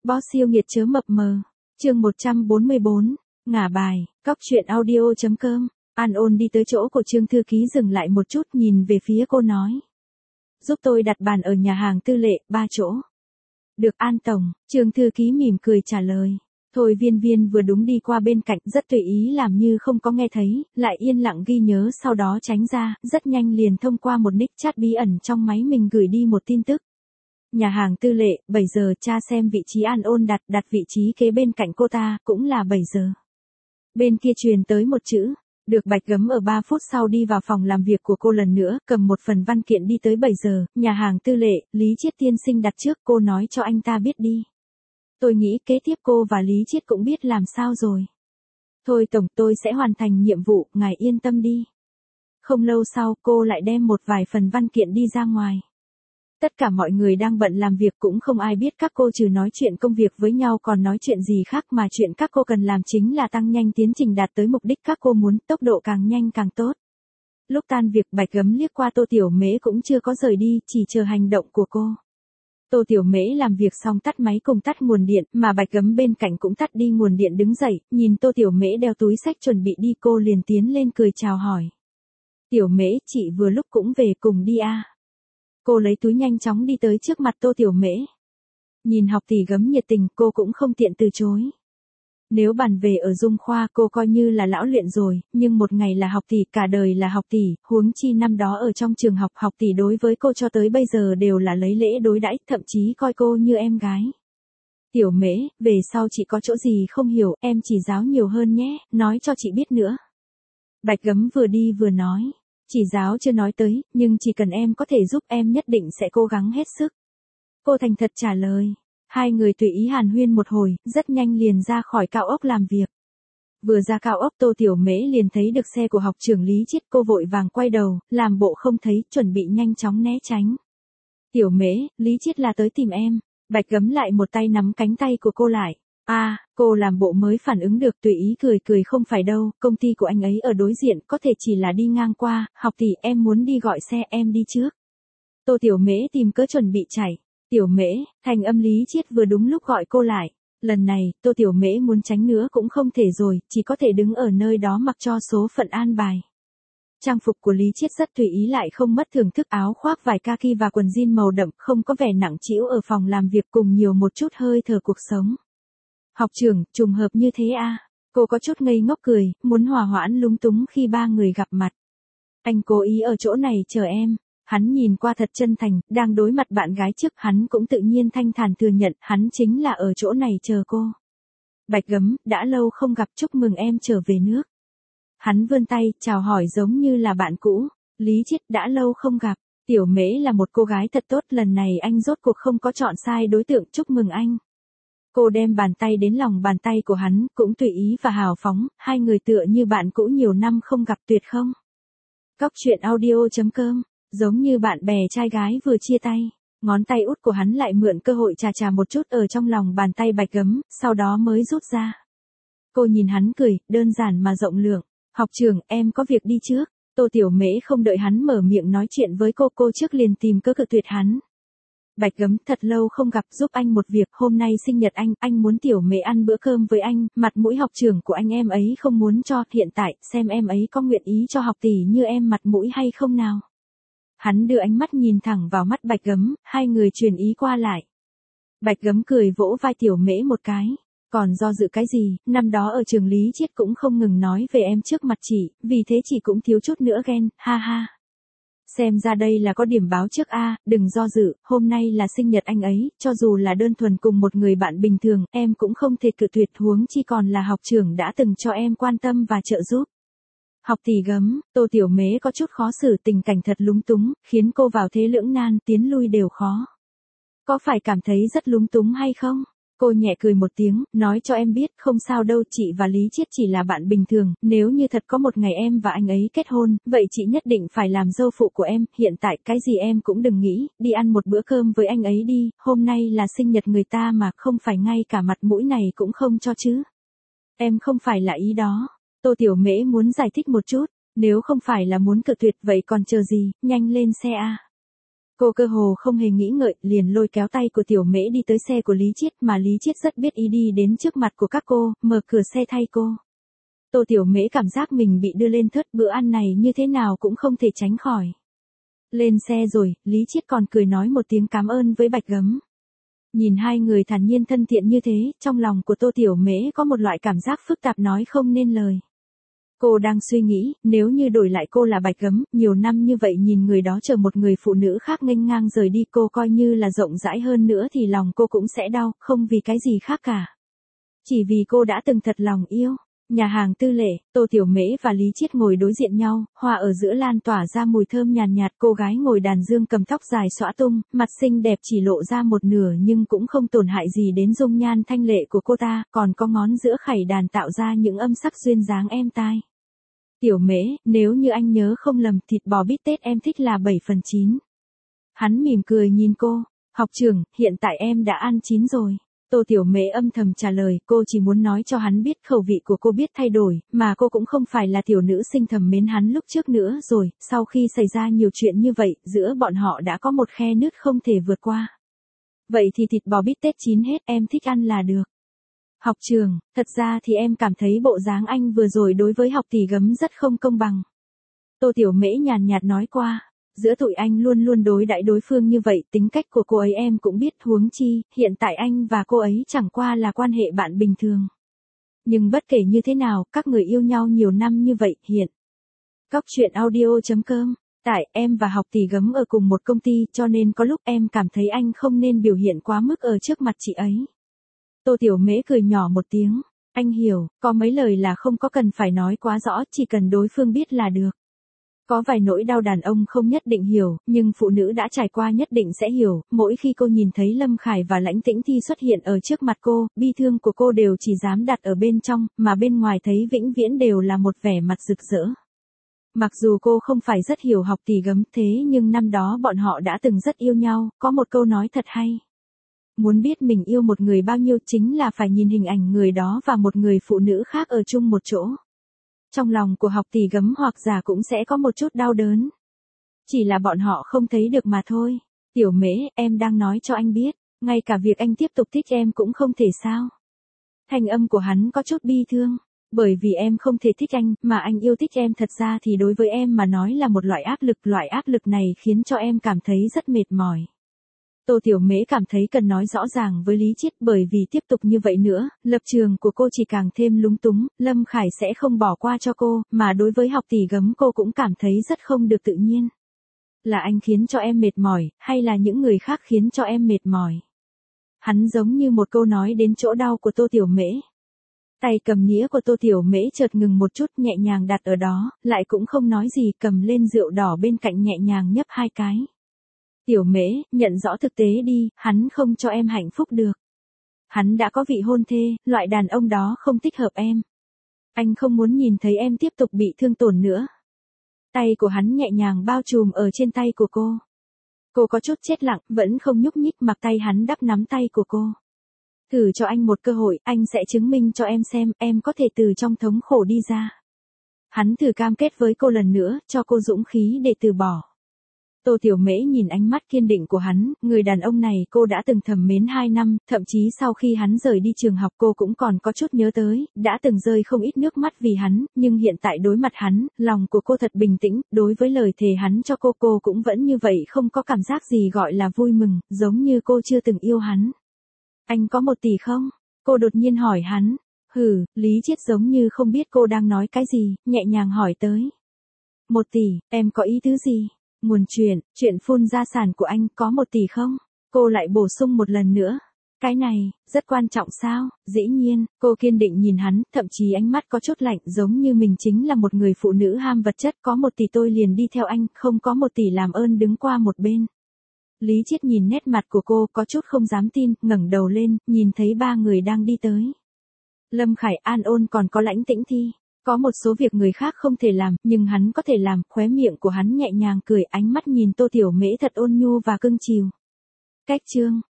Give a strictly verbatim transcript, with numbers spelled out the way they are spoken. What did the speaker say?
Boss siêu nghiệt chớ mập mờ. Chương một trăm bốn mươi bốn, ngả bài, cóc truyện audio chấm com. An Ôn đi tới chỗ của Trương thư ký dừng lại một chút nhìn về phía cô nói. Giúp tôi đặt bàn ở nhà hàng Tư Lệ, ba chỗ. Được An tổng, Trương thư ký mỉm cười trả lời. Thôi Viên Viên vừa đúng đi qua bên cạnh rất tùy ý làm như không có nghe thấy, lại yên lặng ghi nhớ sau đó tránh ra, rất nhanh liền thông qua một nick chat bí ẩn trong máy mình gửi đi một tin tức. Nhà hàng Tư Lệ, bảy giờ tra xem vị trí An Ôn đặt, đặt vị trí kế bên cạnh cô ta, cũng là bảy giờ. Bên kia truyền tới một chữ, được Bạch Gấm ở ba phút sau đi vào phòng làm việc của cô lần nữa, cầm một phần văn kiện đi tới bảy giờ, nhà hàng Tư Lệ, Lý Chiết tiên sinh đặt trước, cô nói cho anh ta biết đi. Tôi nghĩ kế tiếp cô và Lý Chiết cũng biết làm sao rồi. Thôi tổng, tôi sẽ hoàn thành nhiệm vụ, ngài yên tâm đi. Không lâu sau, cô lại đem một vài phần văn kiện đi ra ngoài. Tất cả mọi người đang bận làm việc cũng không ai biết các cô trừ nói chuyện công việc với nhau còn nói chuyện gì khác, mà chuyện các cô cần làm chính là tăng nhanh tiến trình đạt tới mục đích các cô muốn, tốc độ càng nhanh càng tốt. Lúc tan việc Bạch Gấm liếc qua Tô Tiểu Mễ cũng chưa có rời đi, chỉ chờ hành động của cô. Tô Tiểu Mễ làm việc xong tắt máy cùng tắt nguồn điện, mà Bạch Gấm bên cạnh cũng tắt đi nguồn điện đứng dậy, nhìn Tô Tiểu Mễ đeo túi xách chuẩn bị đi, cô liền tiến lên cười chào hỏi. Tiểu Mễ, chị vừa lúc cũng về cùng đi à. Cô lấy túi nhanh chóng đi tới trước mặt Tô Tiểu Mễ. Nhìn học tỷ Gấm nhiệt tình, cô cũng không tiện từ chối. Nếu bàn về ở Dung Khoa cô coi như là lão luyện rồi, nhưng một ngày là học tỷ, cả đời là học tỷ, huống chi năm đó ở trong trường học, học tỷ đối với cô cho tới bây giờ đều là lấy lễ đối đãi, thậm chí coi cô như em gái. Tiểu Mễ, về sau chị có chỗ gì không hiểu, em chỉ giáo nhiều hơn nhé, nói cho chị biết nữa. Bạch Gấm vừa đi vừa nói. Chỉ giáo chưa nói tới, nhưng chỉ cần em có thể giúp em nhất định sẽ cố gắng hết sức. Cô thành thật trả lời. Hai người tùy ý hàn huyên một hồi, rất nhanh liền ra khỏi cao ốc làm việc. Vừa ra cao ốc Tô Tiểu Mễ liền thấy được xe của học trưởng Lý Chiết, cô vội vàng quay đầu, làm bộ không thấy, chuẩn bị nhanh chóng né tránh. Tiểu Mễ, Lý Chiết là tới tìm em. Bạch Gấm lại một tay nắm cánh tay của cô lại. A, à, cô làm bộ mới phản ứng được, tùy ý cười cười, không phải đâu, công ty của anh ấy ở đối diện, có thể chỉ là đi ngang qua, học tỷ em muốn đi gọi xe, em đi trước. Tô Tiểu Mễ tìm cớ chuẩn bị chạy. Tiểu Mễ, thành âm Lý Chiết vừa đúng lúc gọi cô lại. Lần này, Tô Tiểu Mễ muốn tránh nữa cũng không thể rồi, chỉ có thể đứng ở nơi đó mặc cho số phận an bài. Trang phục của Lý Chiết rất tùy ý lại không mất thưởng thức, áo khoác vải kaki và quần jean màu đậm, không có vẻ nặng trĩu ở phòng làm việc, cùng nhiều một chút hơi thở cuộc sống. Học trưởng, trùng hợp như thế à? Cô có chút ngây ngốc cười, muốn hòa hoãn lúng túng khi ba người gặp mặt. Anh cố ý ở chỗ này chờ em. Hắn nhìn qua thật chân thành, đang đối mặt bạn gái trước, hắn cũng tự nhiên thanh thản thừa nhận, hắn chính là ở chỗ này chờ cô. Bạch Gấm, đã lâu không gặp, chúc mừng em trở về nước. Hắn vươn tay, chào hỏi giống như là bạn cũ. Lý Chiết, đã lâu không gặp. Tiểu Mễ là một cô gái thật tốt, lần này anh rốt cuộc không có chọn sai đối tượng, chúc mừng anh. Cô đem bàn tay đến lòng bàn tay của hắn, cũng tùy ý và hào phóng, hai người tựa như bạn cũ nhiều năm không gặp, tuyệt không? Cóc truyện audio chấm com, giống như bạn bè trai gái vừa chia tay, ngón tay út của hắn lại mượn cơ hội chà chà một chút ở trong lòng bàn tay Bạch Gấm, sau đó mới rút ra. Cô nhìn hắn cười, đơn giản mà rộng lượng, học trưởng, em có việc đi trước. Tô Tiểu Mễ không đợi hắn mở miệng nói chuyện với cô, cô trước liền tìm cớ cự tuyệt hắn. Bạch Gấm, thật lâu không gặp, giúp anh một việc, hôm nay sinh nhật anh, anh muốn Tiểu Mễ ăn bữa cơm với anh, mặt mũi học trưởng của anh em ấy không muốn cho, hiện tại, xem em ấy có nguyện ý cho học tỷ như em mặt mũi hay không nào. Hắn đưa ánh mắt nhìn thẳng vào mắt Bạch Gấm, hai người truyền ý qua lại. Bạch Gấm cười vỗ vai Tiểu Mễ một cái, còn do dự cái gì, năm đó ở trường Lý Chiết cũng không ngừng nói về em trước mặt chị, vì thế chị cũng thiếu chút nữa ghen, ha ha. Xem ra đây là có điểm báo trước a, đừng do dự, hôm nay là sinh nhật anh ấy, cho dù là đơn thuần cùng một người bạn bình thường, em cũng không thể cự tuyệt, huống chi còn là học trưởng đã từng cho em quan tâm và trợ giúp. Học tỷ Gấm, Tô Tiểu Mễ có chút khó xử, tình cảnh thật lúng túng, khiến cô vào thế lưỡng nan, tiến lui đều khó. Có phải cảm thấy rất lúng túng hay không? Cô nhẹ cười một tiếng, nói cho em biết, không sao đâu, chị và Lý Chiết chỉ là bạn bình thường, nếu như thật có một ngày em và anh ấy kết hôn, vậy chị nhất định phải làm dâu phụ của em, hiện tại cái gì em cũng đừng nghĩ, đi ăn một bữa cơm với anh ấy đi, hôm nay là sinh nhật người ta mà, không phải ngay cả mặt mũi này cũng không cho chứ. Em không phải là ý đó. Tô Tiểu Mễ muốn giải thích một chút, nếu không phải là muốn cự tuyệt vậy còn chờ gì, nhanh lên xe a. Cô cơ hồ không hề nghĩ ngợi, liền lôi kéo tay của Tiểu Mễ đi tới xe của Lý Chiết, mà Lý Chiết rất biết ý đi đến trước mặt của các cô, mở cửa xe thay cô. Tô Tiểu Mễ cảm giác mình bị đưa lên thớt, bữa ăn này như thế nào cũng không thể tránh khỏi. Lên xe rồi, Lý Chiết còn cười nói một tiếng cảm ơn với Bạch Gấm. Nhìn hai người thản nhiên thân thiện như thế, trong lòng của Tô Tiểu Mễ có một loại cảm giác phức tạp nói không nên lời. Cô đang suy nghĩ, nếu như đổi lại cô là Bạch Gấm, nhiều năm như vậy nhìn người đó chờ một người phụ nữ khác nghênh ngang rời đi, cô coi như là rộng rãi hơn nữa thì lòng cô cũng sẽ đau, không vì cái gì khác cả. Chỉ vì cô đã từng thật lòng yêu. Nhà hàng Tư Lệ, Tô Tiểu Mễ và Lý Chiết ngồi đối diện nhau, hoa ở giữa lan tỏa ra mùi thơm nhàn nhạt, nhạt, cô gái ngồi đàn dương cầm tóc dài xõa tung, mặt xinh đẹp chỉ lộ ra một nửa nhưng cũng không tổn hại gì đến dung nhan thanh lệ của cô ta, còn có ngón giữa khẩy đàn tạo ra những âm sắc duyên dáng êm tai. Tiểu Mễ, nếu như anh nhớ không lầm thịt bò bít tết em thích là bảy phần chín. Hắn mỉm cười nhìn cô, học trưởng, hiện tại em đã ăn chín rồi. Tô Tiểu Mễ âm thầm trả lời, cô chỉ muốn nói cho hắn biết khẩu vị của cô biết thay đổi, mà cô cũng không phải là tiểu nữ sinh thầm mến hắn lúc trước nữa rồi, sau khi xảy ra nhiều chuyện như vậy, giữa bọn họ đã có một khe nứt không thể vượt qua. Vậy thì thịt bò bít tết chín hết, em thích ăn là được. Học trường, thật ra thì em cảm thấy bộ dáng anh vừa rồi đối với học tỷ Gấm rất không công bằng. Tô Tiểu Mễ nhàn nhạt nói qua. Giữa tụi anh luôn luôn đối đãi đối phương như vậy, tính cách của cô ấy em cũng biết, huống chi, hiện tại anh và cô ấy chẳng qua là quan hệ bạn bình thường. Nhưng bất kể như thế nào, các người yêu nhau nhiều năm như vậy, hiện. Cóc truyện audio chấm com, tại em và học tỷ Gấm ở cùng một công ty, cho nên có lúc em cảm thấy anh không nên biểu hiện quá mức ở trước mặt chị ấy. Tô Tiểu Mễ cười nhỏ một tiếng, anh hiểu, có mấy lời là không có cần phải nói quá rõ, chỉ cần đối phương biết là được. Có vài nỗi đau đàn ông không nhất định hiểu, nhưng phụ nữ đã trải qua nhất định sẽ hiểu, mỗi khi cô nhìn thấy Lâm Khải và Lãnh Tĩnh Thi xuất hiện ở trước mặt cô, bi thương của cô đều chỉ dám đặt ở bên trong, mà bên ngoài thấy vĩnh viễn đều là một vẻ mặt rực rỡ. Mặc dù cô không phải rất hiểu học tỷ Gấm thế nhưng năm đó bọn họ đã từng rất yêu nhau, có một câu nói thật hay. Muốn biết mình yêu một người bao nhiêu chính là phải nhìn hình ảnh người đó và một người phụ nữ khác ở chung một chỗ. Trong lòng của học tỷ Gấm hoặc giả cũng sẽ có một chút đau đớn. Chỉ là bọn họ không thấy được mà thôi. Tiểu Mễ, em đang nói cho anh biết, ngay cả việc anh tiếp tục thích em cũng không thể sao. Thanh âm của hắn có chút bi thương. Bởi vì em không thể thích anh, mà anh yêu thích em thật ra thì đối với em mà nói là một loại áp lực. Loại áp lực này khiến cho em cảm thấy rất mệt mỏi. Tô Tiểu Mễ cảm thấy cần nói rõ ràng với Lý Chiết bởi vì tiếp tục như vậy nữa, lập trường của cô chỉ càng thêm lúng túng, Lâm Khải sẽ không bỏ qua cho cô, mà đối với học tỷ Gấm cô cũng cảm thấy rất không được tự nhiên. Là anh khiến cho em mệt mỏi, hay là những người khác khiến cho em mệt mỏi? Hắn giống như một câu nói đến chỗ đau của Tô Tiểu Mễ. Tay cầm nĩa của Tô Tiểu Mễ chợt ngừng một chút nhẹ nhàng đặt ở đó, lại cũng không nói gì cầm lên rượu đỏ bên cạnh nhẹ nhàng nhấp hai cái. Tiểu Mễ, nhận rõ thực tế đi, hắn không cho em hạnh phúc được. Hắn đã có vị hôn thê, loại đàn ông đó không thích hợp em. Anh không muốn nhìn thấy em tiếp tục bị thương tổn nữa. Tay của hắn nhẹ nhàng bao trùm ở trên tay của cô. Cô có chút chết lặng, vẫn không nhúc nhích mặc tay hắn đắp nắm tay của cô. Thử cho anh một cơ hội, anh sẽ chứng minh cho em xem, em có thể từ trong thống khổ đi ra. Hắn thử cam kết với cô lần nữa, cho cô dũng khí để từ bỏ. Tô Tiểu Mễ nhìn ánh mắt kiên định của hắn, người đàn ông này cô đã từng thầm mến hai năm, thậm chí sau khi hắn rời đi trường học cô cũng còn có chút nhớ tới, đã từng rơi không ít nước mắt vì hắn, nhưng hiện tại đối mặt hắn, lòng của cô thật bình tĩnh, đối với lời thề hắn cho cô cô cũng vẫn như vậy không có cảm giác gì gọi là vui mừng, giống như cô chưa từng yêu hắn. Anh có một tỷ không? Cô đột nhiên hỏi hắn. Hừ, Lý Chiết giống như không biết cô đang nói cái gì, nhẹ nhàng hỏi tới. Một tỷ, em có ý tứ gì? Nguồn chuyện, chuyện phun gia sản của anh có một tỷ không? Cô lại bổ sung một lần nữa. Cái này, rất quan trọng sao? Dĩ nhiên, cô kiên định nhìn hắn, thậm chí ánh mắt có chút lạnh giống như mình chính là một người phụ nữ ham vật chất. Có một tỷ tôi liền đi theo anh, không có một tỷ làm ơn đứng qua một bên. Lý Chiết nhìn nét mặt của cô có chút không dám tin, ngẩng đầu lên, nhìn thấy ba người đang đi tới. Lâm Khải, An Ôn còn có Lãnh Tĩnh Thi. Có một số việc người khác không thể làm, nhưng hắn có thể làm, khóe miệng của hắn nhẹ nhàng cười, ánh mắt nhìn Tô Tiểu Mễ thật ôn nhu và cưng chiều. Cách chương